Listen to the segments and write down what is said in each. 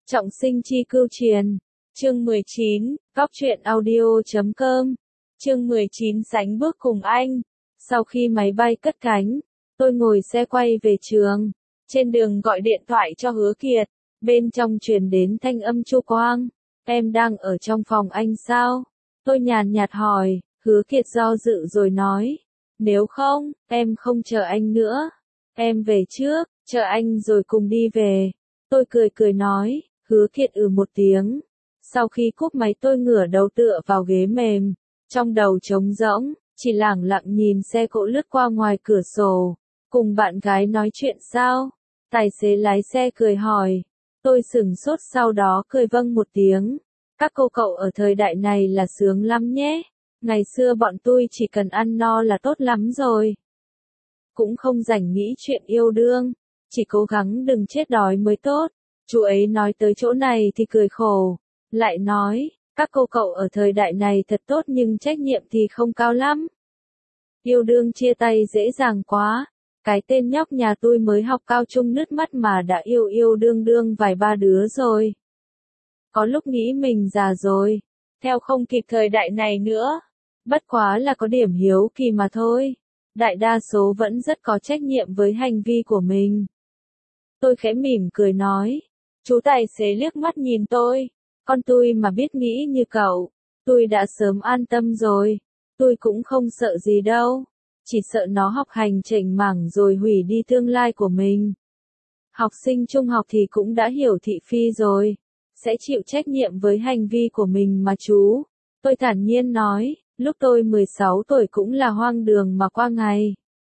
Trọng sinh chi cưu truyền. Chương 19, Góc truyện audio.com. Chương 19 sánh bước cùng anh. Sau khi máy bay cất cánh, tôi ngồi xe quay về trường. Trên đường gọi điện thoại cho Hứa Kiệt. Bên trong truyền đến thanh âm Chu Quang. Em đang ở trong phòng anh sao? Tôi nhàn nhạt hỏi. Hứa Kiệt do dự rồi nói. Nếu không, em không chờ anh nữa. Em về trước, chờ anh rồi cùng đi về. Tôi cười nói. Hứa Kiệt một tiếng. Sau khi cúp máy tôi ngửa đầu tựa vào ghế mềm. Trong đầu trống rỗng, chỉ lẳng lặng nhìn xe cộ lướt qua ngoài cửa sổ. Cùng bạn gái nói chuyện sao? Tài xế lái xe cười hỏi. Tôi sửng sốt sau đó cười vâng một tiếng. Các cô cậu ở thời đại này là sướng lắm nhé. Ngày xưa bọn tôi chỉ cần ăn no là tốt lắm rồi. Cũng không rảnh nghĩ chuyện yêu đương. Chỉ cố gắng đừng chết đói mới tốt. Chú ấy nói tới chỗ này thì cười khổ. Lại nói, các cô cậu ở thời đại này thật tốt nhưng trách nhiệm thì không cao lắm. Yêu đương chia tay dễ dàng quá. Cái tên nhóc nhà tôi mới học cao trung nứt mắt mà đã yêu đương vài ba đứa rồi. Có lúc nghĩ mình già rồi. Theo không kịp thời đại này nữa. Bất quá là có điểm hiếu kỳ mà thôi. Đại đa số vẫn rất có trách nhiệm với hành vi của mình. Tôi khẽ mỉm cười nói. Chú tài xế liếc mắt nhìn tôi. Con tôi mà biết nghĩ như cậu, tôi đã sớm an tâm rồi. Tôi cũng không sợ gì đâu. Chỉ sợ nó học hành chểnh mảng rồi hủy đi tương lai của mình. Học sinh trung học thì cũng đã hiểu thị phi rồi. Sẽ chịu trách nhiệm với hành vi của mình mà chú. Tôi thản nhiên nói, lúc tôi 16 tuổi cũng là hoang đường mà qua ngày.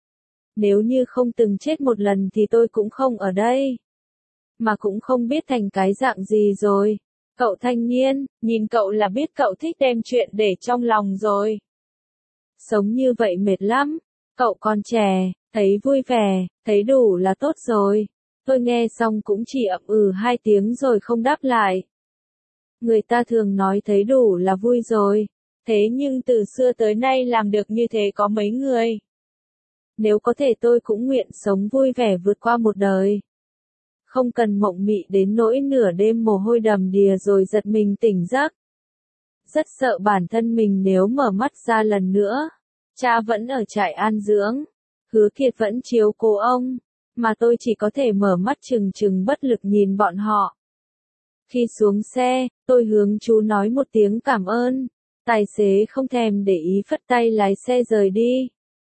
Nếu như không từng chết một lần thì tôi cũng không ở đây. Mà cũng không biết thành cái dạng gì rồi. Cậu thanh niên, nhìn cậu là biết cậu thích đem chuyện để trong lòng rồi. Sống như vậy mệt lắm. Cậu còn trẻ, thấy vui vẻ, thấy đủ là tốt rồi. Tôi nghe xong cũng chỉ ậm hai tiếng rồi không đáp lại. Người ta thường nói thấy đủ là vui rồi. Thế nhưng từ xưa tới nay làm được như thế có mấy người. Nếu có thể tôi cũng nguyện sống vui vẻ vượt qua một đời. Không cần mộng mị đến nỗi nửa đêm mồ hôi đầm đìa rồi giật mình tỉnh giấc. Rất sợ bản thân mình nếu mở mắt ra lần nữa. Cha vẫn ở trại an dưỡng. Hứa Kiệt vẫn chiếu cố ông. Mà tôi chỉ có thể mở mắt trừng bất lực nhìn bọn họ. Khi xuống xe, tôi hướng chú nói một tiếng cảm ơn. Tài xế không thèm để ý phất tay lái xe rời đi.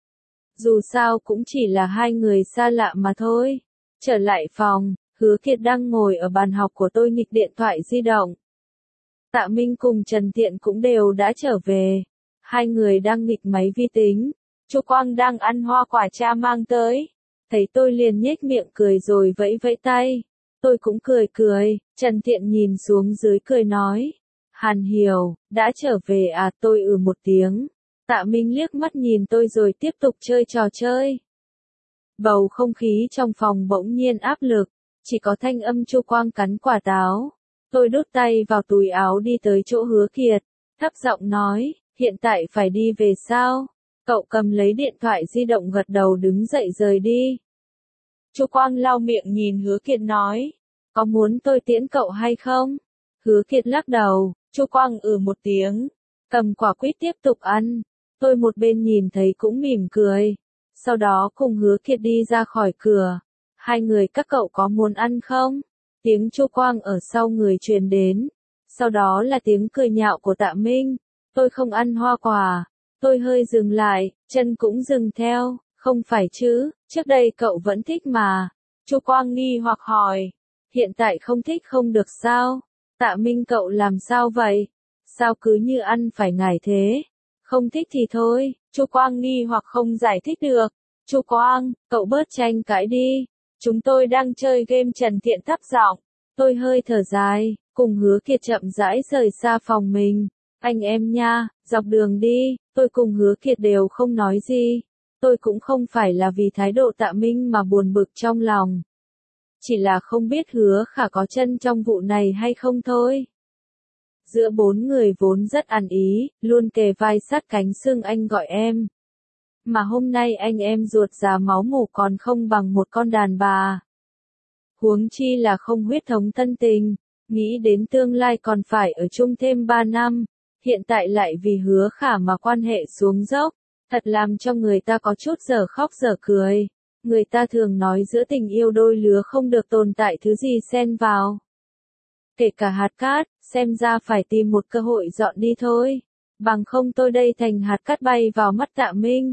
Dù sao cũng chỉ là hai người xa lạ mà thôi. Trở lại phòng. Hứa Kiệt đang ngồi ở bàn học của tôi nghịch điện thoại di động. Tạ Minh cùng Trần Tiện cũng đều đã trở về. Hai người đang nghịch máy vi tính. Chu Quang đang ăn hoa quả cha mang tới. Thấy tôi liền nhếch miệng cười rồi vẫy vẫy tay. Tôi cũng cười. Trần Tiện nhìn xuống dưới cười nói. Hàn Hiểu, đã trở về à? Tôi một tiếng. Tạ Minh liếc mắt nhìn tôi rồi tiếp tục chơi trò chơi. Bầu không khí trong phòng bỗng nhiên áp lực. Chỉ có thanh âm Chu Quang cắn quả táo. Tôi đút tay vào túi áo đi tới chỗ Hứa Kiệt. Thấp giọng nói, hiện tại phải đi về sao? Cậu cầm lấy điện thoại di động gật đầu đứng dậy rời đi. Chu Quang lau miệng nhìn Hứa Kiệt nói, có muốn tôi tiễn cậu hay không? Hứa Kiệt lắc đầu, Chu Quang một tiếng, cầm quả quýt tiếp tục ăn. Tôi một bên nhìn thấy cũng mỉm cười. Sau đó cùng Hứa Kiệt đi ra khỏi cửa. Hai người các cậu có muốn ăn không? Tiếng Chu Quang ở sau người truyền đến. Sau đó là tiếng cười nhạo của Tạ Minh. Tôi không ăn hoa quả. Tôi hơi dừng lại, chân cũng dừng theo. Không phải chứ, trước đây cậu vẫn thích mà. Chu Quang nghi hoặc hỏi. Hiện tại không thích không được sao? Tạ Minh cậu làm sao vậy? Sao cứ như ăn phải ngải thế? Không thích thì thôi. Chu Quang nghi hoặc không giải thích được. Chu Quang, cậu bớt tranh cãi đi. Chúng tôi đang chơi game. Trần Thiện thấp giọng. Tôi hơi thở dài, cùng Hứa Kiệt chậm rãi rời xa phòng mình. Anh em nha, dọc đường đi, tôi cùng Hứa Kiệt đều không nói gì. Tôi cũng không phải là vì thái độ Tạ Minh mà buồn bực trong lòng. Chỉ là không biết Hứa Khả có chân trong vụ này hay không thôi. Giữa bốn người vốn rất ăn ý, luôn kề vai sát cánh xưng anh gọi em. Mà hôm nay anh em ruột già máu mủ còn không bằng một con đàn bà. Huống chi là không huyết thống thân tình. nghĩ đến tương lai còn phải ở chung thêm 3 năm, hiện tại lại vì Hứa Khả mà quan hệ xuống dốc, thật làm cho người ta có chút dở khóc dở cười. Người ta thường nói giữa tình yêu đôi lứa không được tồn tại thứ gì xen vào. Kể cả hạt cát, xem ra phải tìm một cơ hội dọn đi thôi. Bằng không tôi đây thành hạt cát bay vào mắt Tạ Minh.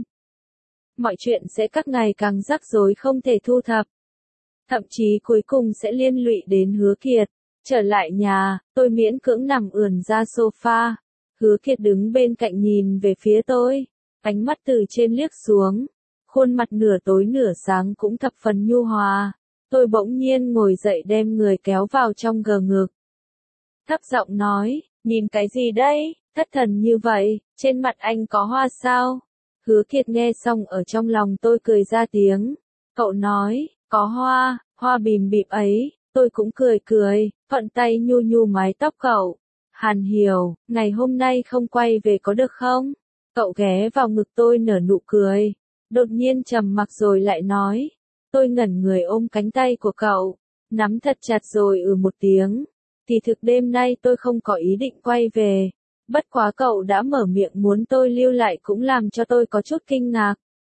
Mọi chuyện sẽ các ngày càng rắc rối không thể thu thập. Thậm chí cuối cùng sẽ liên lụy đến Hứa Kiệt. Trở lại nhà, tôi miễn cưỡng nằm ườn ra sofa. Hứa Kiệt đứng bên cạnh nhìn về phía tôi. Ánh mắt từ trên liếc xuống. Khuôn mặt nửa tối nửa sáng cũng thập phần nhu hòa. Tôi bỗng nhiên ngồi dậy đem người kéo vào trong gờ ngực. Thấp giọng nói, nhìn cái gì đây, thất thần như vậy, trên mặt anh có hoa sao? Hứa Kiệt nghe xong ở trong lòng tôi cười ra tiếng. Cậu nói, có hoa, hoa bìm bịp ấy, tôi cũng cười cười, thuận tay nhu nhu mái tóc cậu. Hàn Hiểu, ngày hôm nay không quay về có được không? Cậu ghé vào ngực tôi nở nụ cười. Đột nhiên trầm mặc rồi lại nói. Tôi ngẩn người ôm cánh tay của cậu, nắm thật chặt rồi một tiếng. Thì thực đêm nay tôi không có ý định quay về. Bất quá cậu đã mở miệng muốn tôi lưu lại cũng làm cho tôi có chút kinh ngạc.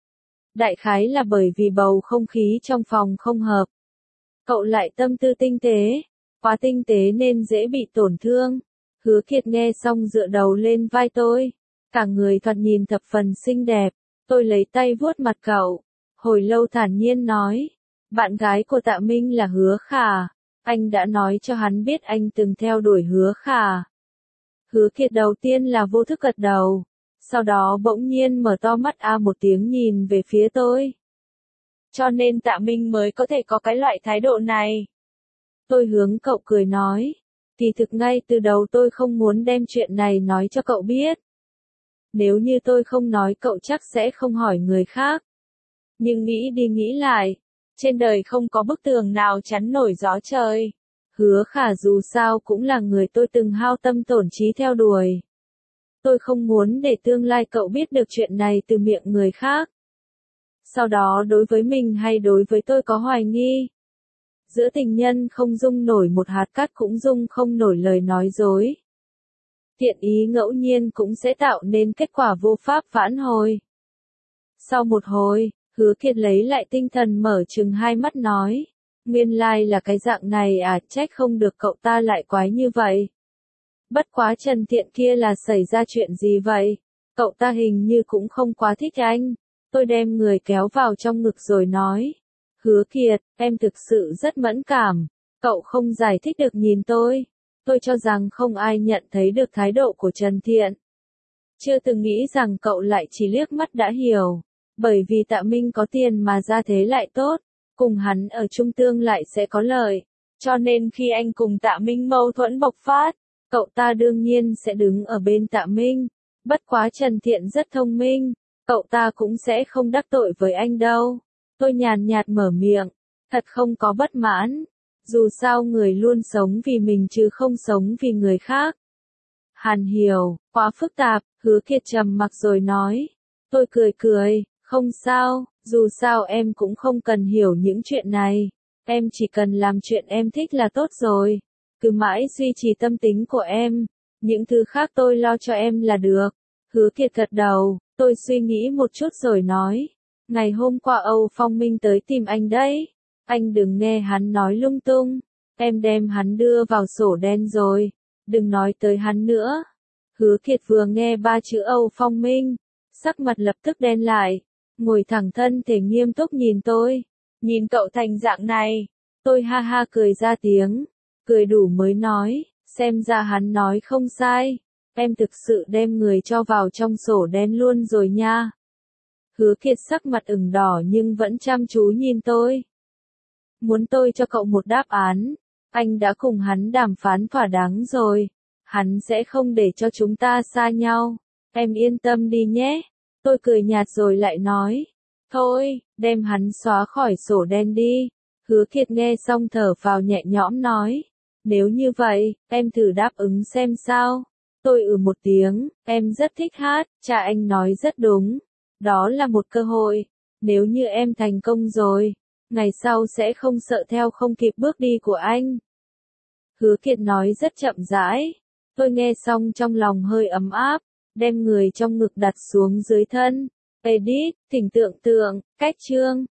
Đại khái là bởi vì bầu không khí trong phòng không hợp. Cậu lại tâm tư tinh tế, quá tinh tế nên dễ bị tổn thương. Hứa Kiệt nghe xong dựa đầu lên vai tôi. Cả người thoạt nhìn thập phần xinh đẹp. Tôi lấy tay vuốt mặt cậu. Hồi lâu thản nhiên nói. Bạn gái của Tạ Minh là Hứa Khả. Anh đã nói cho hắn biết anh từng theo đuổi Hứa Khả. Hứa Kiệt đầu tiên là vô thức gật đầu. Sau đó bỗng nhiên mở to mắt một tiếng nhìn về phía tôi. Cho nên Tạ Minh mới có thể có cái loại thái độ này. Tôi hướng cậu cười nói. Thì thực ngay từ đầu tôi không muốn đem chuyện này nói cho cậu biết. Nếu như tôi không nói cậu chắc sẽ không hỏi người khác. Nhưng nghĩ đi nghĩ lại, trên đời không có bức tường nào chắn nổi gió trời. Hứa Khả dù sao cũng là người tôi từng hao tâm tổn trí theo đuổi. Tôi không muốn để tương lai cậu biết được chuyện này từ miệng người khác. Sau đó đối với mình hay đối với tôi có hoài nghi. Giữa tình nhân không dung nổi một hạt cát cũng dung không nổi lời nói dối. Thiện ý ngẫu nhiên cũng sẽ tạo nên kết quả vô pháp vãn hồi. Sau một hồi, Hứa Kiệt lấy lại tinh thần mở trừng hai mắt nói. Nguyên lai là cái dạng này trách không được cậu ta lại quái như vậy. Bất quá Trần Thiện kia là xảy ra chuyện gì vậy? Cậu ta hình như cũng không quá thích anh. Tôi đem người kéo vào trong ngực rồi nói. Hứa Kiệt, em thực sự rất mẫn cảm. Cậu không giải thích được nhìn tôi. Tôi cho rằng không ai nhận thấy được thái độ của Trần Thiện. Chưa từng nghĩ rằng cậu lại chỉ liếc mắt đã hiểu. Bởi vì Tạ Minh có tiền mà ra thế lại tốt. Cùng hắn ở chung tương lại sẽ có lợi. Cho nên khi anh cùng Tạ Minh mâu thuẫn bộc phát, cậu ta đương nhiên sẽ đứng ở bên Tạ Minh. Bất quá Trần Thiện rất thông minh. Cậu ta cũng sẽ không đắc tội với anh đâu. Tôi nhàn nhạt mở miệng. Thật không có bất mãn. Dù sao người luôn sống vì mình chứ không sống vì người khác. Hàn Hiểu, quá phức tạp, Hứa Kiệt trầm mặc rồi nói. Tôi cười cười, không sao, dù sao em cũng không cần hiểu những chuyện này. Em chỉ cần làm chuyện em thích là tốt rồi. Cứ mãi duy trì tâm tính của em. Những thứ khác tôi lo cho em là được. Hứa Kiệt gật đầu, tôi suy nghĩ một chút rồi nói. Ngày hôm qua Âu Phong Minh tới tìm anh đấy. Anh đừng nghe hắn nói lung tung. Em đem hắn đưa vào sổ đen rồi. Đừng nói tới hắn nữa. Hứa Kiệt vừa nghe 3 chữ Âu Phong Minh. Sắc mặt lập tức đen lại. Ngồi thẳng thân thể nghiêm túc nhìn tôi. Nhìn cậu thành dạng này. Tôi ha ha cười ra tiếng. Cười đủ mới nói. Xem ra hắn nói không sai. Em thực sự đem người cho vào trong sổ đen luôn rồi nha. Hứa Kiệt sắc mặt ửng đỏ nhưng vẫn chăm chú nhìn tôi. Muốn tôi cho cậu một đáp án. Anh đã cùng hắn đàm phán thỏa đáng rồi. Hắn sẽ không để cho chúng ta xa nhau. Em yên tâm đi nhé. Tôi cười nhạt rồi lại nói. Thôi, đem hắn xóa khỏi sổ đen đi. Hứa Kiệt nghe xong thở phào nhẹ nhõm nói. Nếu như vậy, em thử đáp ứng xem sao. Tôi một tiếng, em rất thích hát, cha anh nói rất đúng. Đó là một cơ hội. Nếu như em thành công rồi, ngày sau sẽ không sợ theo không kịp bước đi của anh. Hứa Kiệt nói rất chậm rãi. Tôi nghe xong trong lòng hơi ấm áp, đem người trong ngực đặt xuống dưới thân. Edit, thỉnh tưởng tượng, cách chương.